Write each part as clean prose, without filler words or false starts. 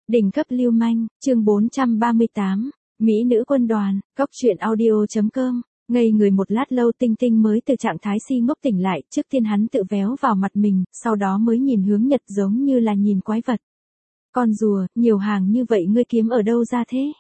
Đỉnh cấp lưu manh, chương 438, Mỹ nữ quân đoàn, Cóc truyện audio.com. Ngây người một lát lâu Tinh Tinh mới từ trạng thái si ngốc tỉnh lại, trước tiên hắn tự véo vào mặt mình, sau đó mới nhìn Hướng Nhật giống như là nhìn quái vật. Con rùa, nhiều hàng như vậy ngươi kiếm ở đâu ra thế?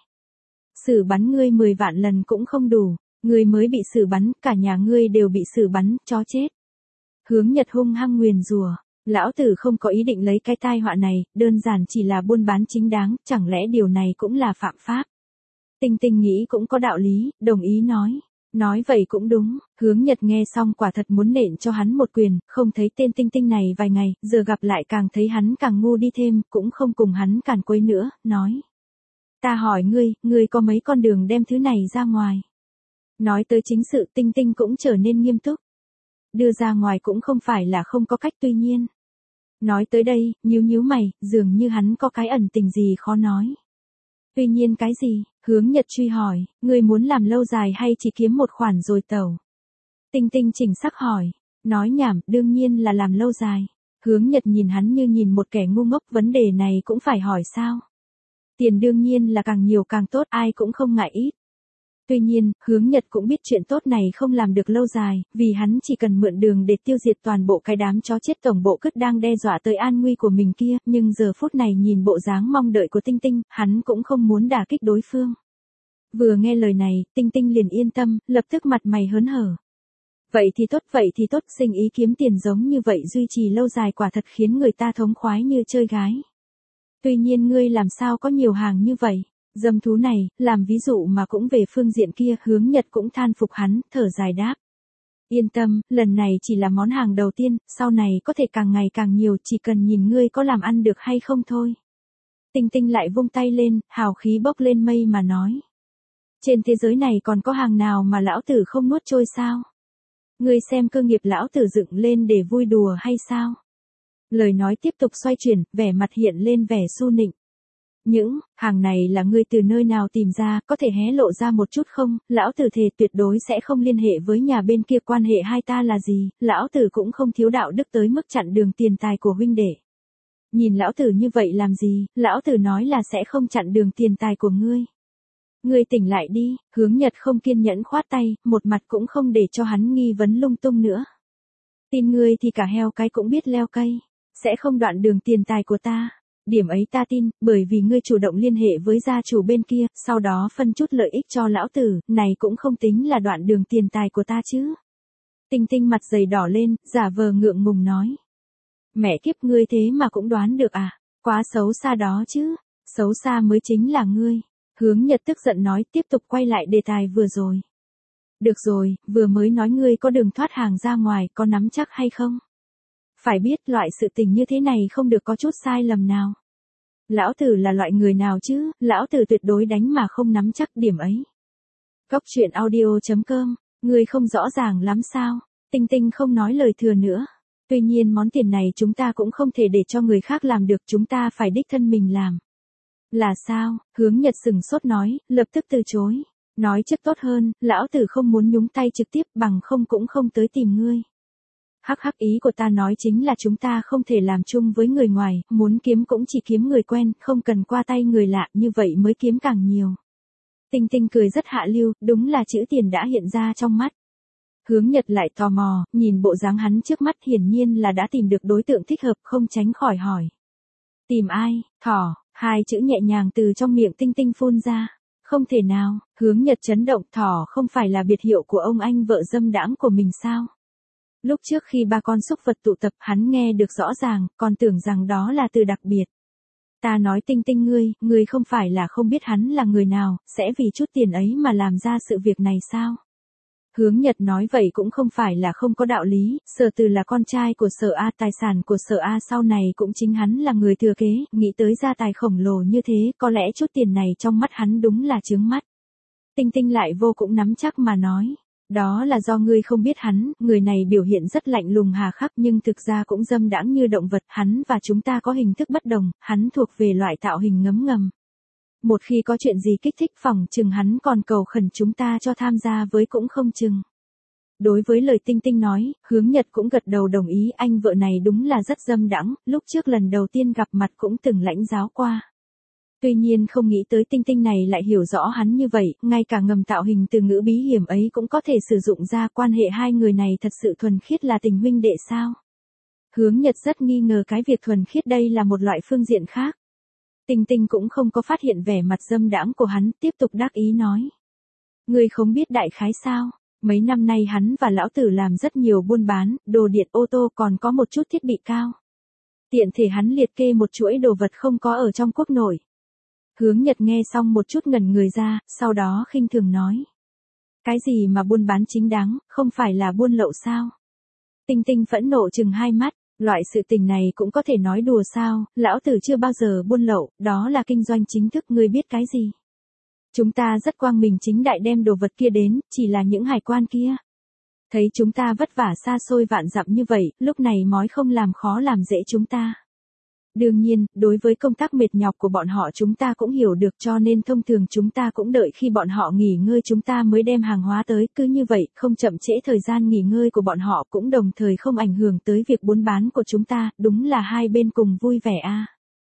Xử bắn ngươi 10 vạn lần cũng không đủ, ngươi mới bị xử bắn, cả nhà ngươi đều bị xử bắn, chó chết. Hướng Nhật hung hăng nguyền rủa. Lão tử không có ý định lấy cái tai họa này, đơn giản chỉ là buôn bán chính đáng, chẳng lẽ điều này cũng là phạm pháp? Tinh Tinh nghĩ cũng có đạo lý, đồng ý nói. Nói vậy cũng đúng, Hướng Nhật nghe xong quả thật muốn nện cho hắn một quyền, không thấy tên Tinh Tinh này vài ngày, giờ gặp lại càng thấy hắn càng ngu đi thêm, cũng không cùng hắn càn quấy nữa, nói. Ta hỏi ngươi có mấy con đường đem thứ này ra ngoài? Nói tới chính sự Tinh Tinh cũng trở nên nghiêm túc. Đưa ra ngoài cũng không phải là không có cách tuy nhiên. Nói tới đây, nhíu mày, dường như hắn có cái ẩn tình gì khó nói. Tuy nhiên cái gì? Hướng Nhật truy hỏi, ngươi muốn làm lâu dài hay chỉ kiếm một khoản rồi tẩu? Tinh Tinh chỉnh sắc hỏi, nói nhảm, đương nhiên là làm lâu dài. Hướng Nhật nhìn hắn như nhìn một kẻ ngu ngốc, vấn đề này cũng phải hỏi sao? Tiền đương nhiên là càng nhiều càng tốt, ai cũng không ngại ít. Tuy nhiên, Hướng Nhật cũng biết chuyện tốt này không làm được lâu dài, vì hắn chỉ cần mượn đường để tiêu diệt toàn bộ cái đám chó chết tổng bộ cứt đang đe dọa tới an nguy của mình kia, nhưng giờ phút này nhìn bộ dáng mong đợi của Tinh Tinh, hắn cũng không muốn đả kích đối phương. Vừa nghe lời này, Tinh Tinh liền yên tâm, lập tức mặt mày hớn hở. Vậy thì tốt, sinh ý kiếm tiền giống như vậy duy trì lâu dài quả thật khiến người ta thống khoái như chơi gái. Tuy nhiên ngươi làm sao có nhiều hàng như vậy? Dâm thú này, làm ví dụ mà cũng về phương diện kia, Hướng Nhật cũng than phục hắn, thở dài đáp. Yên tâm, lần này chỉ là món hàng đầu tiên, sau này có thể càng ngày càng nhiều, chỉ cần nhìn ngươi có làm ăn được hay không thôi. Tinh Tinh lại vung tay lên, hào khí bốc lên mây mà nói. Trên thế giới này còn có hàng nào mà lão tử không nuốt trôi sao? Ngươi xem cơ nghiệp lão tử dựng lên để vui đùa hay sao? Lời nói tiếp tục xoay chuyển, vẻ mặt hiện lên vẻ su nịnh. Những hàng này là ngươi từ nơi nào tìm ra, có thể hé lộ ra một chút không? Lão tử thề tuyệt đối sẽ không liên hệ với nhà bên kia, quan hệ hai ta là gì? Lão tử cũng không thiếu đạo đức tới mức chặn đường tiền tài của huynh đệ. Nhìn lão tử như vậy làm gì? Lão tử nói là sẽ không chặn đường tiền tài của ngươi. Ngươi tỉnh lại đi. Hướng Nhật không kiên nhẫn khoát tay, một mặt cũng không để cho hắn nghi vấn lung tung nữa. Tin ngươi thì cả heo cái cũng biết leo cây, sẽ không đoạn đường tiền tài của ta. Điểm ấy ta tin, bởi vì ngươi chủ động liên hệ với gia chủ bên kia, sau đó phân chút lợi ích cho lão tử, này cũng không tính là đoạn đường tiền tài của ta chứ. Tinh Tinh mặt dày đỏ lên, giả vờ ngượng ngùng nói. Mẹ kiếp, ngươi thế mà cũng đoán được à? Quá xấu xa đó chứ. Xấu xa mới chính là ngươi. Hướng Nhật tức giận nói, tiếp tục quay lại đề tài vừa rồi. Được rồi, vừa mới nói ngươi có đường thoát hàng ra ngoài, có nắm chắc hay không? Phải biết loại sự tình như thế này không được có chút sai lầm nào. Lão tử là loại người nào chứ, lão tử tuyệt đối đánh mà không nắm chắc điểm ấy. Cóc truyện audio.com, ngươi không rõ ràng lắm sao? Tinh Tinh không nói lời thừa nữa. Tuy nhiên món tiền này chúng ta cũng không thể để cho người khác làm được, chúng ta phải đích thân mình làm. Là sao? Hướng Nhật sừng sốt nói, lập tức từ chối. Nói trước tốt hơn, lão tử không muốn nhúng tay trực tiếp, bằng không cũng không tới tìm ngươi. Hắc ý của ta nói chính là chúng ta không thể làm chung với người ngoài, muốn kiếm cũng chỉ kiếm người quen, không cần qua tay người lạ, như vậy mới kiếm càng nhiều. Tinh Tinh cười rất hạ lưu, đúng là chữ tiền đã hiện ra trong mắt. Hướng Nhật lại tò mò, nhìn bộ dáng hắn trước mắt hiển nhiên là đã tìm được đối tượng thích hợp, không tránh khỏi hỏi. Tìm ai? Thỏ, hai chữ nhẹ nhàng từ trong miệng Tinh Tinh phun ra. Không thể nào, Hướng Nhật chấn động, thỏ không phải là biệt hiệu của ông anh vợ dâm đãng của mình sao? Lúc trước khi ba con súc vật tụ tập hắn nghe được rõ ràng, còn tưởng rằng đó là từ đặc biệt. Ta nói Tinh Tinh ngươi không phải là không biết hắn là người nào, sẽ vì chút tiền ấy mà làm ra sự việc này sao? Hướng Nhật nói vậy cũng không phải là không có đạo lý, Sở Từ là con trai của Sở A, tài sản của Sở A sau này cũng chính hắn là người thừa kế, nghĩ tới gia tài khổng lồ như thế, có lẽ chút tiền này trong mắt hắn đúng là chướng mắt. Tinh Tinh lại vô cũng nắm chắc mà nói. Đó là do ngươi không biết hắn, người này biểu hiện rất lạnh lùng hà khắc nhưng thực ra cũng dâm đãng như động vật, hắn và chúng ta có hình thức bất đồng, hắn thuộc về loại tạo hình ngấm ngầm. Một khi có chuyện gì kích thích phỏng chừng hắn còn cầu khẩn chúng ta cho tham gia với cũng không chừng. Đối với lời Tinh Tinh nói, Hướng Nhật cũng gật đầu đồng ý, anh vợ này đúng là rất dâm đãng, lúc trước lần đầu tiên gặp mặt cũng từng lãnh giáo qua. Tuy nhiên không nghĩ tới Tinh Tinh này lại hiểu rõ hắn như vậy, ngay cả ngầm tạo hình từ ngữ bí hiểm ấy cũng có thể sử dụng ra, quan hệ hai người này thật sự thuần khiết là tình huynh đệ sao? Hướng Nhật rất nghi ngờ cái việc thuần khiết đây là một loại phương diện khác. Tinh Tinh cũng không có phát hiện vẻ mặt dâm đãng của hắn, tiếp tục đắc ý nói. Ngươi không biết đại khái sao? Mấy năm nay hắn và lão tử làm rất nhiều buôn bán, đồ điện ô tô còn có một chút thiết bị cao. Tiện thể hắn liệt kê một chuỗi đồ vật không có ở trong quốc nội. Hướng Nhật nghe xong một chút ngẩn người ra, sau đó khinh thường nói. Cái gì mà buôn bán chính đáng, không phải là buôn lậu sao? Tinh Tinh phẫn nộ chừng hai mắt, loại sự tình này cũng có thể nói đùa sao, lão tử chưa bao giờ buôn lậu, đó là kinh doanh chính thức, ngươi biết cái gì? Chúng ta rất quang minh chính đại đem đồ vật kia đến, chỉ là những hải quan kia. Thấy chúng ta vất vả xa xôi vạn dặm như vậy, lúc này mói không làm khó làm dễ chúng ta. Đương nhiên, đối với công tác mệt nhọc của bọn họ chúng ta cũng hiểu được, cho nên thông thường chúng ta cũng đợi khi bọn họ nghỉ ngơi chúng ta mới đem hàng hóa tới, cứ như vậy, không chậm trễ thời gian nghỉ ngơi của bọn họ, cũng đồng thời không ảnh hưởng tới việc buôn bán của chúng ta, đúng là hai bên cùng vui vẻ a.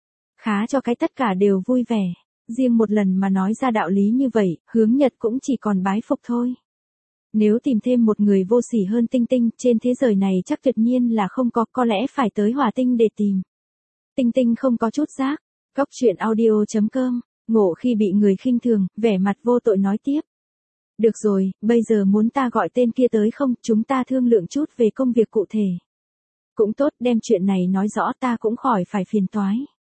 Khá cho cái tất cả đều vui vẻ, riêng một lần mà nói ra đạo lý như vậy, Hướng Nhật cũng chỉ còn bái phục thôi. Nếu tìm thêm một người vô sỉ hơn Tinh Tinh, trên thế giới này chắc tuyệt nhiên là không có lẽ phải tới Hỏa Tinh để tìm. Tinh Tinh không có chút giác. Góc truyện audio.com, ngộ khi bị người khinh thường, vẻ mặt vô tội nói tiếp. Được rồi, bây giờ muốn ta gọi tên kia tới không, chúng ta thương lượng chút về công việc cụ thể. Cũng tốt, đem chuyện này nói rõ ta cũng khỏi phải phiền toái.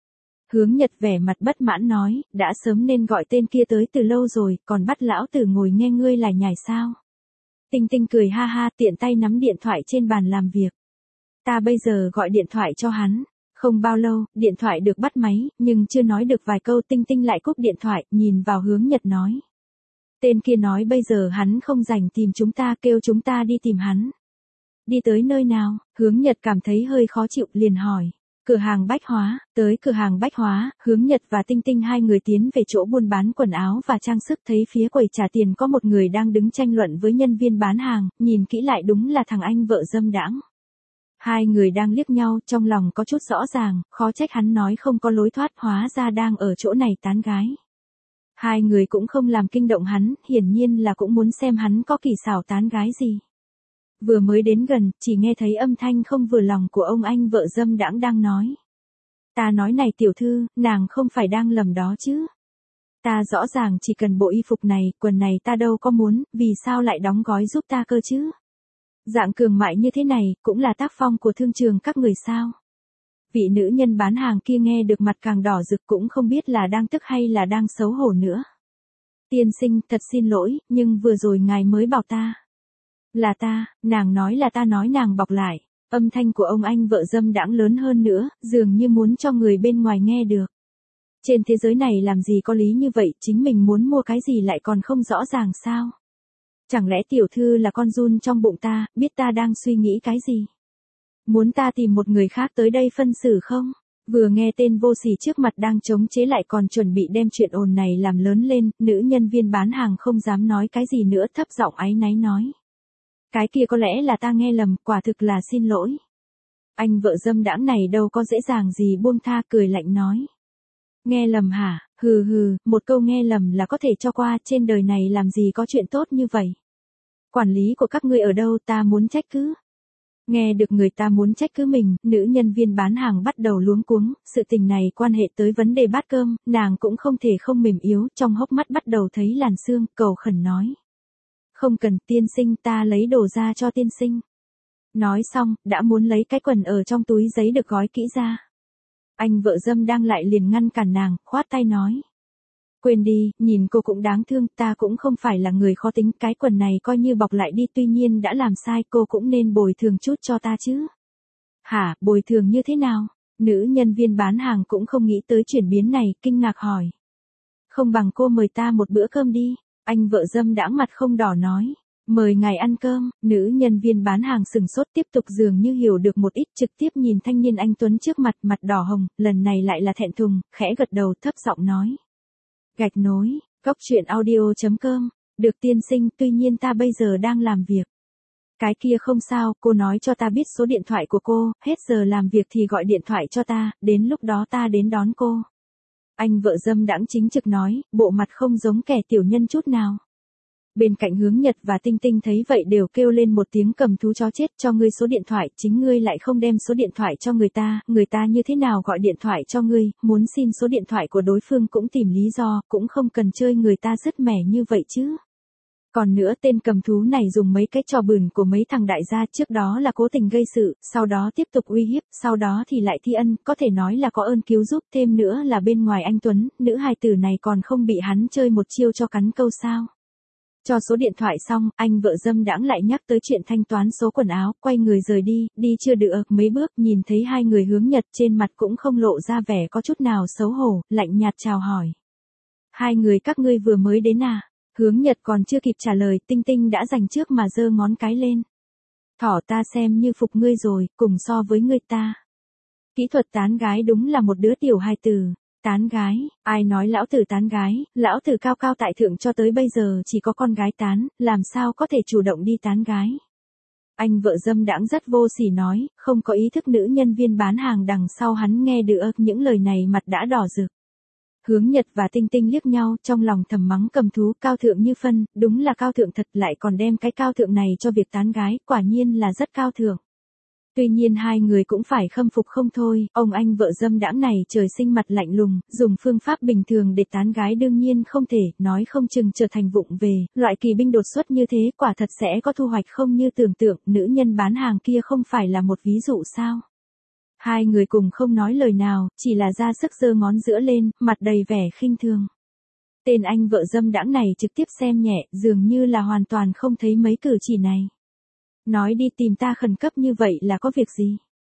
Hướng Nhật vẻ mặt bất mãn nói, đã sớm nên gọi tên kia tới từ lâu rồi, còn bắt lão tử ngồi nghe ngươi lải nhải sao. Tinh Tinh cười ha ha, tiện tay nắm điện thoại trên bàn làm việc. Ta bây giờ gọi điện thoại cho hắn. Không bao lâu, điện thoại được bắt máy, nhưng chưa nói được vài câu Tinh Tinh lại cúp điện thoại, nhìn vào Hướng Nhật nói. Tên kia nói bây giờ hắn không rảnh tìm chúng ta, kêu chúng ta đi tìm hắn. Đi tới nơi nào? Hướng Nhật cảm thấy hơi khó chịu, liền hỏi. Cửa hàng bách hóa. Tới cửa hàng bách hóa, Hướng Nhật và Tinh Tinh hai người tiến về chỗ buôn bán quần áo và trang sức, thấy phía quầy trả tiền có một người đang đứng tranh luận với nhân viên bán hàng, nhìn kỹ lại đúng là thằng anh vợ dâm đãng. Hai người đang liếc nhau, trong lòng có chút rõ ràng, khó trách hắn nói không có lối thoát, hóa ra đang ở chỗ này tán gái. Hai người cũng không làm kinh động hắn, hiển nhiên là cũng muốn xem hắn có kỳ xảo tán gái gì. Vừa mới đến gần, chỉ nghe thấy âm thanh không vừa lòng của ông anh vợ dâm đãng đang nói. Ta nói này tiểu thư, nàng không phải đang lầm đó chứ. Ta rõ ràng chỉ cần bộ y phục này, quần này ta đâu có muốn, vì sao lại đóng gói giúp ta cơ chứ? Dạng cường mại như thế này, cũng là tác phong của thương trường các người sao? Vị nữ nhân bán hàng kia nghe được mặt càng đỏ rực, cũng không biết là đang tức hay là đang xấu hổ nữa. Tiên sinh, thật xin lỗi, nhưng vừa rồi ngài mới bảo ta. Là ta, nàng nói là ta nói, nàng bọc lại. Âm thanh của ông anh vợ dâm đãng lớn hơn nữa, dường như muốn cho người bên ngoài nghe được. Trên thế giới này làm gì có lý như vậy, chính mình muốn mua cái gì lại còn không rõ ràng sao? Chẳng lẽ tiểu thư là con giun trong bụng ta, biết ta đang suy nghĩ cái gì? Muốn ta tìm một người khác tới đây phân xử không? Vừa nghe tên vô sỉ trước mặt đang chống chế lại còn chuẩn bị đem chuyện ồn này làm lớn lên, nữ nhân viên bán hàng không dám nói cái gì nữa, thấp giọng áy náy nói. Cái kia có lẽ là ta nghe lầm, quả thực là xin lỗi. Anh vợ dâm đãng này đâu có dễ dàng gì buông tha, cười lạnh nói. Nghe lầm hả? Hừ hừ, một câu nghe lầm là có thể cho qua, trên đời này làm gì có chuyện tốt như vậy. Quản lý của các ngươi ở đâu, ta muốn trách cứ. Nghe được người ta muốn trách cứ mình, nữ nhân viên bán hàng bắt đầu luống cuống, sự tình này quan hệ tới vấn đề bát cơm, nàng cũng không thể không mềm yếu, trong hốc mắt bắt đầu thấy làn sương, cầu khẩn nói. Không cần, tiên sinh, ta lấy đồ ra cho tiên sinh. Nói xong, đã muốn lấy cái quần ở trong túi giấy được gói kỹ ra. Anh vợ dâm đang lại liền ngăn cản nàng, khoát tay nói. Quên đi, nhìn cô cũng đáng thương, ta cũng không phải là người khó tính, cái quần này coi như bọc lại đi, tuy nhiên đã làm sai cô cũng nên bồi thường chút cho ta chứ. Hả, bồi thường như thế nào? Nữ nhân viên bán hàng cũng không nghĩ tới chuyển biến này, kinh ngạc hỏi. Không bằng cô mời ta một bữa cơm đi, anh vợ dâm đãng mặt không đỏ nói. Mời ngài ăn cơm, nữ nhân viên bán hàng sừng sốt, tiếp tục dường như hiểu được một ít, trực tiếp nhìn thanh niên anh tuấn trước mặt, mặt đỏ hồng, lần này lại là thẹn thùng, khẽ gật đầu thấp giọng nói. Gạch nối, góc truyện audio.com, được tiên sinh, tuy nhiên ta bây giờ đang làm việc. Cái kia không sao, cô nói cho ta biết số điện thoại của cô, hết giờ làm việc thì gọi điện thoại cho ta, đến lúc đó ta đến đón cô. Anh vợ dâm đãng chính trực nói, bộ mặt không giống kẻ tiểu nhân chút nào. Bên cạnh Hướng Nhật và Tinh Tinh thấy vậy đều kêu lên một tiếng cầm thú chó chết, cho ngươi số điện thoại, chính ngươi lại không đem số điện thoại cho người ta như thế nào gọi điện thoại cho ngươi, muốn xin số điện thoại của đối phương cũng tìm lý do, cũng không cần chơi người ta dứt mẻ như vậy chứ. Còn nữa tên cầm thú này dùng mấy cái trò bẩn của mấy thằng đại gia, trước đó là cố tình gây sự, sau đó tiếp tục uy hiếp, sau đó thì lại thi ân, có thể nói là có ơn cứu giúp, thêm nữa là bên ngoài anh Tuấn, nữ hài tử này còn không bị hắn chơi một chiêu cho cắn câu sao. Cho số điện thoại xong, anh vợ dâm đãng lại nhắc tới chuyện thanh toán số quần áo, quay người rời đi chưa được mấy bước, nhìn thấy hai người Hướng Nhật trên mặt cũng không lộ ra vẻ có chút nào xấu hổ, lạnh nhạt chào hỏi. Hai người các ngươi vừa mới đến à? Hướng Nhật còn chưa kịp trả lời, Tinh Tinh đã giành trước mà giơ ngón cái lên. Thỏ ta xem như phục ngươi rồi, cùng so với ngươi ta. Kỹ thuật tán gái đúng là một đứa tiểu hài tử. Tán gái, ai nói lão tử tán gái, lão tử cao cao tại thượng cho tới bây giờ chỉ có con gái tán, làm sao có thể chủ động đi tán gái. Anh vợ dâm đãng rất vô sỉ nói, không có ý thức nữ nhân viên bán hàng đằng sau hắn nghe được những lời này mặt đã đỏ rực. Hướng Nhật và Tinh Tinh liếc nhau, trong lòng thầm mắng cầm thú cao thượng như phân, đúng là cao thượng thật, lại còn đem cái cao thượng này cho việc tán gái, quả nhiên là rất cao thượng. Tuy nhiên hai người cũng phải khâm phục không thôi, ông anh vợ dâm đãng này trời sinh mặt lạnh lùng, dùng phương pháp bình thường để tán gái đương nhiên không thể, nói không chừng trở thành vụng về, loại kỳ binh đột xuất như thế quả thật sẽ có thu hoạch không như tưởng tượng, nữ nhân bán hàng kia không phải là một ví dụ sao. Hai người cùng không nói lời nào, chỉ là ra sức giơ ngón giữa lên, mặt đầy vẻ khinh thường. Tên anh vợ dâm đãng này trực tiếp xem nhẹ, dường như là hoàn toàn không thấy mấy cử chỉ này. Nói đi tìm ta khẩn cấp như vậy là có việc gì?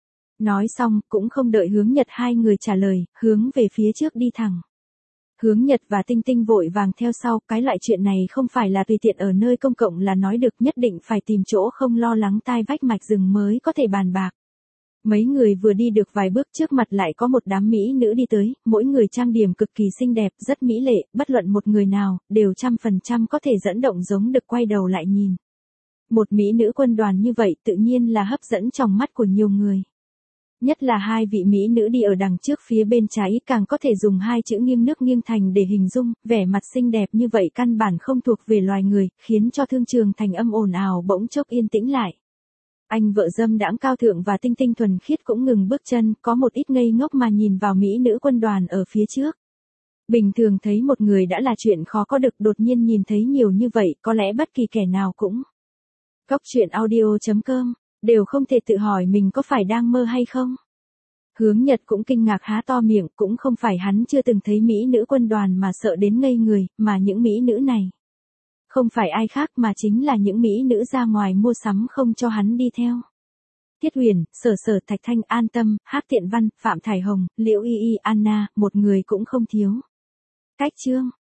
Nói xong, cũng không đợi Hướng Nhật hai người trả lời, hướng về phía trước đi thẳng. Hướng Nhật và Tinh Tinh vội vàng theo sau, cái loại chuyện này không phải là tùy tiện ở nơi công cộng là nói được, nhất định phải tìm chỗ không lo lắng tai vách mạch rừng mới có thể bàn bạc. Mấy người vừa đi được vài bước trước mặt lại có một đám mỹ nữ đi tới, mỗi người trang điểm cực kỳ xinh đẹp, rất mỹ lệ, bất luận một người nào, đều 100% có thể dẫn động giống được quay đầu lại nhìn. Một mỹ nữ quân đoàn như vậy tự nhiên là hấp dẫn trong mắt của nhiều người. Nhất là hai vị mỹ nữ đi ở đằng trước phía bên trái càng có thể dùng hai chữ nghiêng nước nghiêng thành để hình dung, vẻ mặt xinh đẹp như vậy căn bản không thuộc về loài người, khiến cho thương trường thành âm ồn ào bỗng chốc yên tĩnh lại. Anh vợ dâm đãng cao thượng và Tinh Tinh thuần khiết cũng ngừng bước chân, có một ít ngây ngốc mà nhìn vào mỹ nữ quân đoàn ở phía trước. Bình thường thấy một người đã là chuyện khó có được, đột nhiên nhìn thấy nhiều như vậy, có lẽ bất kỳ kẻ nào cũng. Cóc truyện audio.com, đều không thể tự hỏi mình có phải đang mơ hay không. Hướng Nhật cũng kinh ngạc há to miệng, cũng không phải hắn chưa từng thấy mỹ nữ quân đoàn mà sợ đến ngây người, mà những mỹ nữ này. Không phải ai khác mà chính là những mỹ nữ ra ngoài mua sắm không cho hắn đi theo. Thiết Huyền, Sở Sở, Thạch Thanh, An Tâm, Hắc Tiện Văn, Phạm Thải Hồng, Liễu Y Y, Anna, một người cũng không thiếu. Cách chương